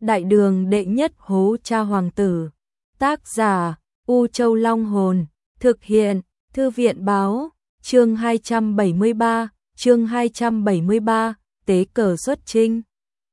Đại đường đệ nhất hố cha hoàng tử. Tác giả U Châu Long Hồn. Thực hiện Thư viện báo. Chương 273, tế cờ xuất chinh.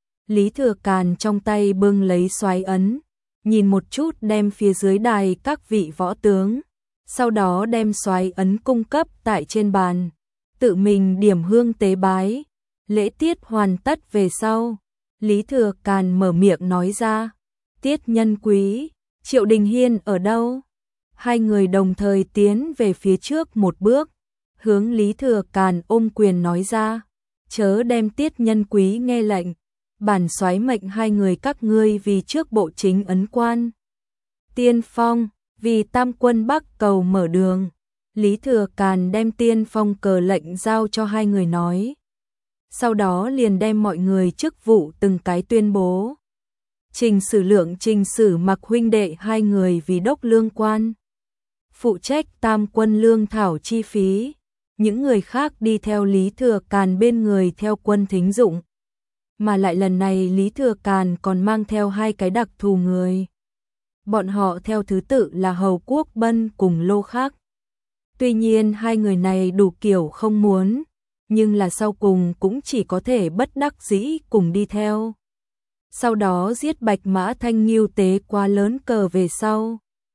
Lý Thừa Càn trong tay bưng lấy soái ấn, nhìn một chút đem phía dưới đài các vị võ tướng, sau đó đem soái ấn cung cấp tại trên bàn, tự mình điểm hương tế bái. Lễ tiết hoàn tất về sau, Lý Thừa Càn mở miệng nói ra: "Tiết nhân quý, Triệu Đình Hiên ở đâu?" Hai người đồng thời tiến về phía trước một bước, hướng Lý Thừa Càn ôm quyền nói ra: "Chớ đem Tiết nhân quý nghe lệnh, bản soái mệnh hai người các ngươi vì trước bộ chính ấn quan tiên phong, vì tam quân Bắc cầu mở đường." Lý Thừa Càn đem tiên phong cờ lệnh giao cho hai người nói, sau đó liền đem mọi người chức vụ từng cái tuyên bố. Trình Sử Lượng, Trình Sử Mặc huynh đệ hai người vì đốc lương quan, phụ trách tam quân lương thảo chi phí, những người khác đi theo Lý Thừa Càn bên người theo quân thính dụng. Mà lại lần này Lý Thừa Càn còn mang theo hai cái đặc thù người. Bọn họ theo thứ tự là Hầu Quốc Bân cùng Lô Khắc. Tuy nhiên hai người này đủ kiểu không muốn, nhưng là sau cùng cũng chỉ có thể bất đắc dĩ cùng đi theo. Sau đó giết Bạch Mã Thanh Nghiêu tế quá lớn cờ về sau,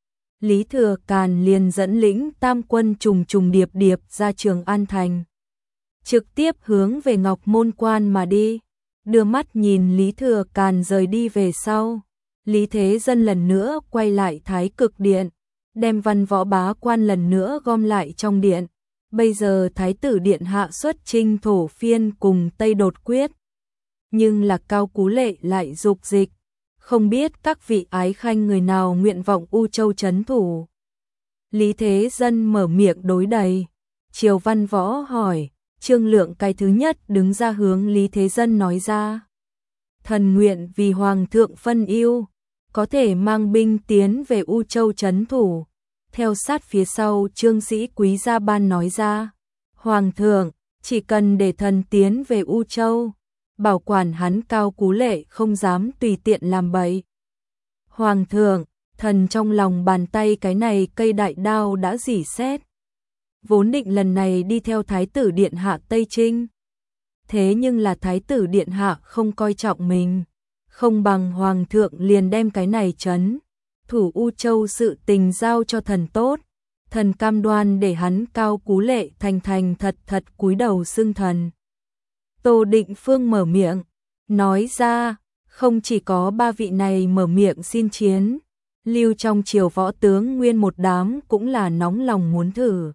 Lý Thừa Càn liền dẫn lĩnh tam quân trùng trùng điệp điệp ra Trường An Thành, trực tiếp hướng về Ngọc Môn Quan mà đi. Đưa mắt nhìn Lý Thừa Càn rời đi về sau, Lý Thế Dân lần nữa quay lại Thái Cực Điện, đem văn võ bá quan lần nữa gom lại trong điện. Bây giờ Thái tử Điện hạ xuất chinh Thổ Phiên cùng Tây Đột Quyết, nhưng là Cao Cú Lệ lại dục dịch, không biết các vị ái khanh người nào nguyện vọng U Châu trấn thủ. Lý Thế Dân mở miệng đối đầy. Triều văn võ hỏi. Trương Lượng cái thứ nhất đứng ra hướng Lý Thế Dân nói ra: "Thần nguyện vì Hoàng thượng phân ưu, có thể mang binh tiến về U Châu trấn thủ." Theo sát phía sau Trương Sĩ Quý Gia Ban nói ra: "Hoàng thượng, chỉ cần để thần tiến về U Châu, bảo quản hắn Cao Cú Lệ không dám tùy tiện làm bậy." "Hoàng thượng, thần trong lòng bàn tay cái này cây đại đao đã rỉ sét, vốn định lần này đi theo Thái tử Điện hạ Tây Trinh. Thế nhưng là Thái tử Điện hạ không coi trọng mình, không bằng Hoàng thượng liền đem cái này trấn thủ U Châu sự tình giao cho thần tốt. Thần cam đoan để hắn Cao Cú Lệ thành thành thật thật cúi đầu xưng thần." Tô Định Phương mở miệng, nói ra, không chỉ có ba vị này mở miệng xin chiến, lưu trong triều võ tướng nguyên một đám cũng là nóng lòng muốn thử,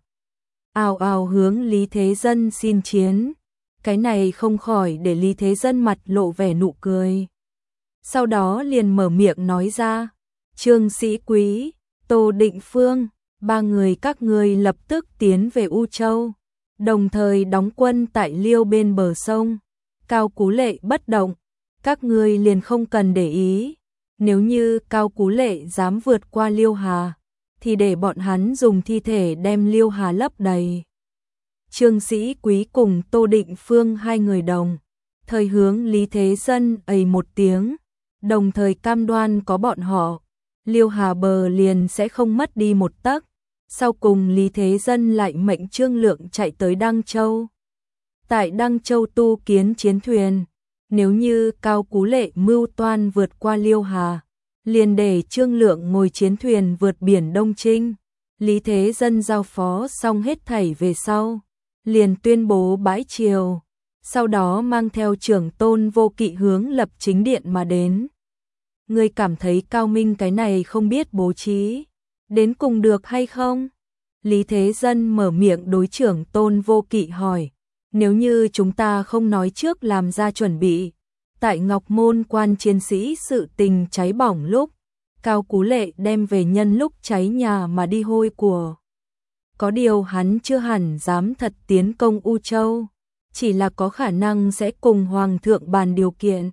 ào ào hướng Lý Thế Dân xin chiến. Cái này không khỏi để Lý Thế Dân mặt lộ vẻ nụ cười. Sau đó liền mở miệng nói ra: "Trương Sĩ Quý, Tô Định Phương, ba người các ngươi lập tức tiến về U Châu, đồng thời đóng quân tại Liêu bên bờ sông. Cao Cú Lệ bất động, các ngươi liền không cần để ý. Nếu như Cao Cú Lệ dám vượt qua Liêu Hà, thì để bọn hắn dùng thi thể đem Liêu Hà lấp đầy." Trương Sĩ Quý cùng Tô Định Phương hai người đồng thời hướng Lý Thế Dân ầy một tiếng, đồng thời cam đoan có bọn họ, Liêu Hà bờ liền sẽ không mất đi một tấc. Sau cùng Lý Thế Dân lại mệnh Trương Lượng chạy tới Đăng Châu, tại Đăng Châu tu kiến chiến thuyền. Nếu như Cao Cú Lệ mưu toan vượt qua Liêu Hà, liền để Trương Lượng ngồi chiến thuyền vượt biển Đông Trinh. Lý Thế Dân giao phó xong hết thảy về sau, liền tuyên bố bãi triều, sau đó mang theo Trưởng Tôn Vô Kỵ hướng Lập Chính Điện mà đến. Ngươi cảm thấy Cao Minh cái này không biết bố trí, đến cùng được hay không? Lý Thế Dân mở miệng đối Trưởng Tôn Vô Kỵ hỏi. Nếu như chúng ta không nói trước làm ra chuẩn bị, tại Ngọc Môn Quan chiến sĩ sự tình cháy bỏng lúc, Cao Cú Lệ đem về nhân lúc cháy nhà mà đi hôi của. Có điều hắn chưa hẳn dám thật tiến công U Châu, chỉ là có khả năng sẽ cùng Hoàng thượng bàn điều kiện.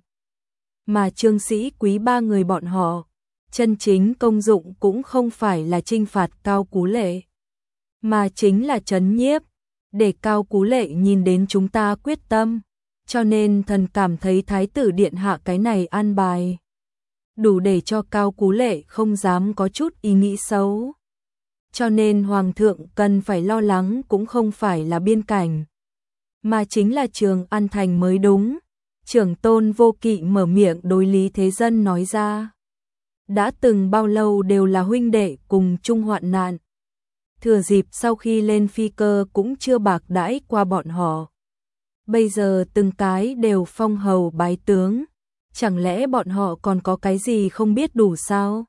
Mà Trương Sĩ Quý ba người bọn họ, chân chính công dụng cũng không phải là trinh phạt Cao Cú Lệ, mà chính là trấn nhiếp, để Cao Cú Lệ nhìn đến chúng ta quyết tâm. Cho nên thần cảm thấy Thái tử Điện hạ cái này an bài đủ để cho Cao Cú Lệ không dám có chút ý nghĩ xấu. Cho nên Hoàng thượng cần phải lo lắng cũng không phải là Biên Cảnh, mà chính là Trường An Thành mới đúng. Trưởng Tôn Vô Kỵ mở miệng đối Lý Thế Dân nói ra. Đã từng bao lâu đều là huynh đệ cùng chung hoạn nạn. Thừa dịp sau khi lên phi cơ cũng chưa bạc đãi qua bọn họ. Bây giờ từng cái đều phong hầu bái tướng. Chẳng lẽ bọn họ còn có cái gì không biết đủ sao?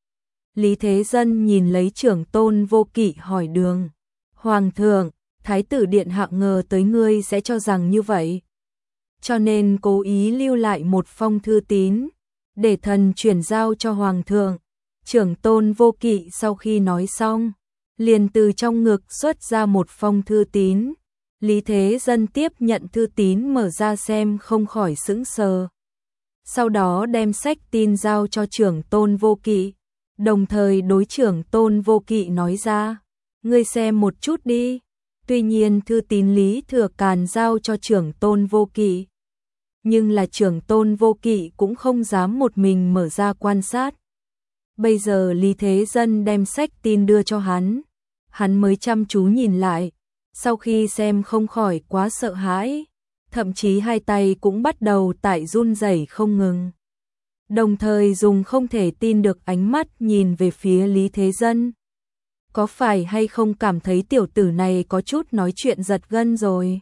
Lý Thế Dân nhìn lấy Trưởng Tôn Vô Kỵ hỏi đường. Hoàng thượng, Thái tử điện hạ ngờ tới ngươi sẽ cho rằng như vậy. Cho nên cố ý lưu lại một phong thư tín, để thần chuyển giao cho Hoàng thượng. Trưởng Tôn Vô Kỵ sau khi nói xong, liền từ trong ngực xuất ra một phong thư tín. Lý Thế Dân tiếp nhận thư tín mở ra xem không khỏi sững sờ. Sau đó đem sách tin giao cho Trưởng Tôn Vô Kỵ, đồng thời đối Trưởng Tôn Vô Kỵ nói ra, ngươi xem một chút đi. Tuy nhiên thư tín Lý Thừa Càn giao cho Trưởng Tôn Vô Kỵ, nhưng là Trưởng Tôn Vô Kỵ cũng không dám một mình mở ra quan sát. Bây giờ Lý Thế Dân đem sách tin đưa cho hắn mới chăm chú nhìn lại, sau khi xem không khỏi quá sợ hãi, thậm chí hai tay cũng bắt đầu tại run rẩy không ngừng. Đồng thời dùng không thể tin được ánh mắt nhìn về phía Lý Thế Dân. Có phải hay không cảm thấy tiểu tử này có chút nói chuyện giật gân rồi?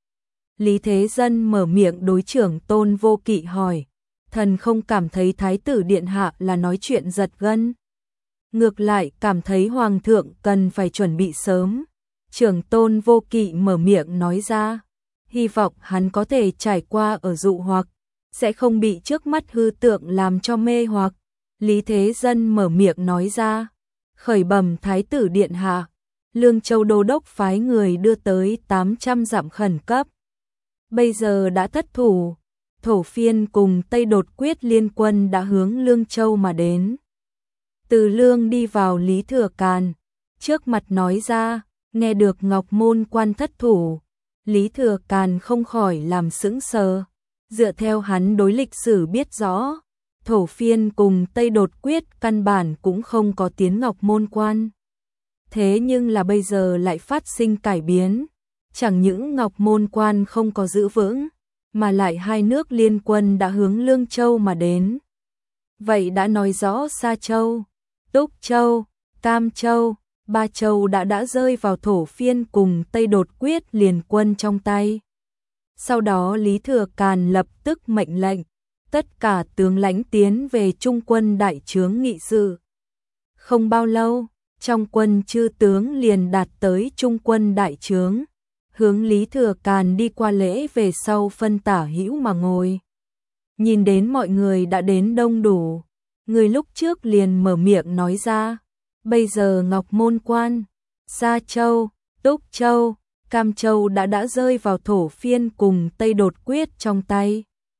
Lý Thế Dân mở miệng đối Trưởng Tôn Vô Kỵ hỏi, thần không cảm thấy Thái tử điện hạ là nói chuyện giật gân. Ngược lại cảm thấy Hoàng thượng cần phải chuẩn bị sớm. Trưởng Tôn Vô Kỵ mở miệng nói ra, hy vọng hắn có thể trải qua ở dụ hoặc, sẽ không bị trước mắt hư tượng làm cho mê hoặc. Lý Thế Dân mở miệng nói ra, khởi bẩm Thái tử điện hạ, Lương Châu đô đốc phái người đưa tới 800 dặm khẩn cấp. Bây giờ đã thất thủ, Thổ Phiên cùng Tây Đột Quyết liên quân đã hướng Lương Châu mà đến. Từ Lương đi vào Lý Thừa Càn, trước mặt nói ra, nghe được Ngọc Môn Quan thất thủ, Lý Thừa Càn không khỏi làm sững sờ. Dựa theo hắn đối lịch sử biết rõ, Thổ Phiên cùng Tây Đột Quyết căn bản cũng không có tiến Ngọc Môn Quan. Thế nhưng là bây giờ lại phát sinh cải biến, chẳng những Ngọc Môn Quan không có giữ vững, mà lại hai nước liên quân đã hướng Lương Châu mà đến. Vậy đã nói rõ Sa Châu, Túc Châu, Cam Châu, ba châu đã rơi vào Thổ Phiên cùng Tây Đột Quyết liền quân trong tay. Sau đó Lý Thừa Càn lập tức mệnh lệnh, tất cả tướng lãnh tiến về trung quân đại trướng nghị sự. Không bao lâu, trong quân chư tướng liền đạt tới trung quân đại trướng, hướng Lý Thừa Càn đi qua lễ về sau phân tả hữu mà ngồi. Nhìn đến mọi người đã đến đông đủ, người lúc trước liền mở miệng nói ra, bây giờ Ngọc Môn Quan, Sa Châu, Túc Châu, Cam Châu đã rơi vào Thổ Phiên cùng Tây Đột Quyết trong tay,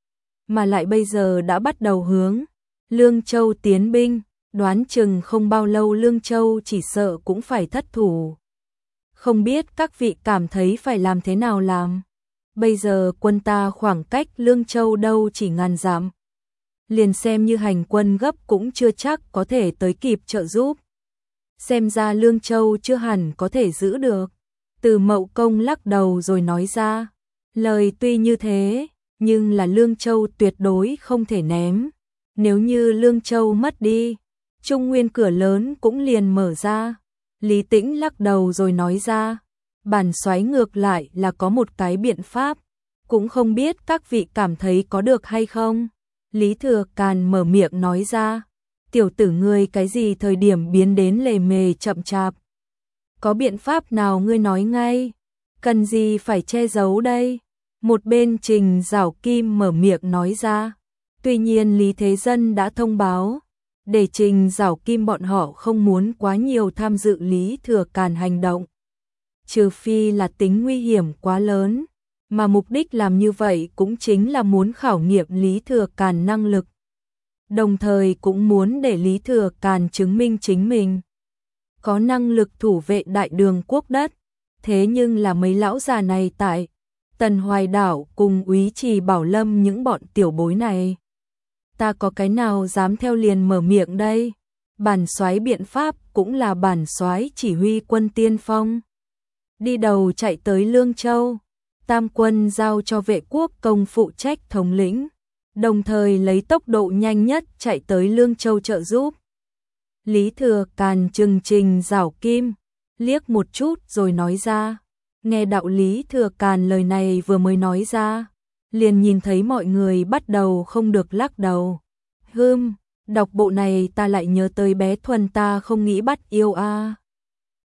mà lại bây giờ đã bắt đầu hướng Lương Châu tiến binh, đoán chừng không bao lâu Lương Châu chỉ sợ cũng phải thất thủ. Không biết các vị cảm thấy phải làm thế nào làm? Bây giờ quân ta khoảng cách Lương Châu đâu chỉ ngàn dặm, liền xem như hành quân gấp cũng chưa chắc có thể tới kịp trợ giúp. Xem ra Lương Châu chưa hẳn có thể giữ được. Từ Mậu Công lắc đầu rồi nói ra, lời tuy như thế, nhưng là Lương Châu tuyệt đối không thể ném. Nếu như Lương Châu mất đi, Trung Nguyên cửa lớn cũng liền mở ra. Lý Tĩnh lắc đầu rồi nói ra, bản soái ngược lại là có một cái biện pháp, cũng không biết các vị cảm thấy có được hay không. Lý Thừa Càn mở miệng nói ra, tiểu tử ngươi cái gì thời điểm biến đến lề mề chậm chạp. Có biện pháp nào ngươi nói ngay, cần gì phải che giấu đây? Một bên Trình Giảo Kim mở miệng nói ra. Tuy nhiên Lý Thế Dân đã thông báo, để Trình Giảo Kim bọn họ không muốn quá nhiều tham dự Lý Thừa Càn hành động. Trừ phi là tính nguy hiểm quá lớn, mà mục đích làm như vậy cũng chính là muốn khảo nghiệm Lý Thừa Càn năng lực. Đồng thời cũng muốn để Lý Thừa Càn chứng minh chính mình có năng lực thủ vệ đại đường quốc đất. Thế nhưng là mấy lão già này tại Tần Hoài Đảo cùng Úy Trì Bảo Lâm những bọn tiểu bối này, ta có cái nào dám theo liền mở miệng đây. Bản soái biện pháp cũng là bản soái chỉ huy quân tiên phong. Đi đầu chạy tới Lương Châu, tam quân giao cho Vệ Quốc Công phụ trách thống lĩnh, đồng thời lấy tốc độ nhanh nhất chạy tới Lương Châu trợ giúp. Lý Thừa Càn trừng trình giảo kim, liếc một chút rồi nói ra. Nghe đạo Lý Thừa Càn lời này vừa mới nói ra, liền nhìn thấy mọi người bắt đầu không được lắc đầu. Đọc bộ này ta lại nhớ tới bé Thuần ta không nghĩ bắt yêu a.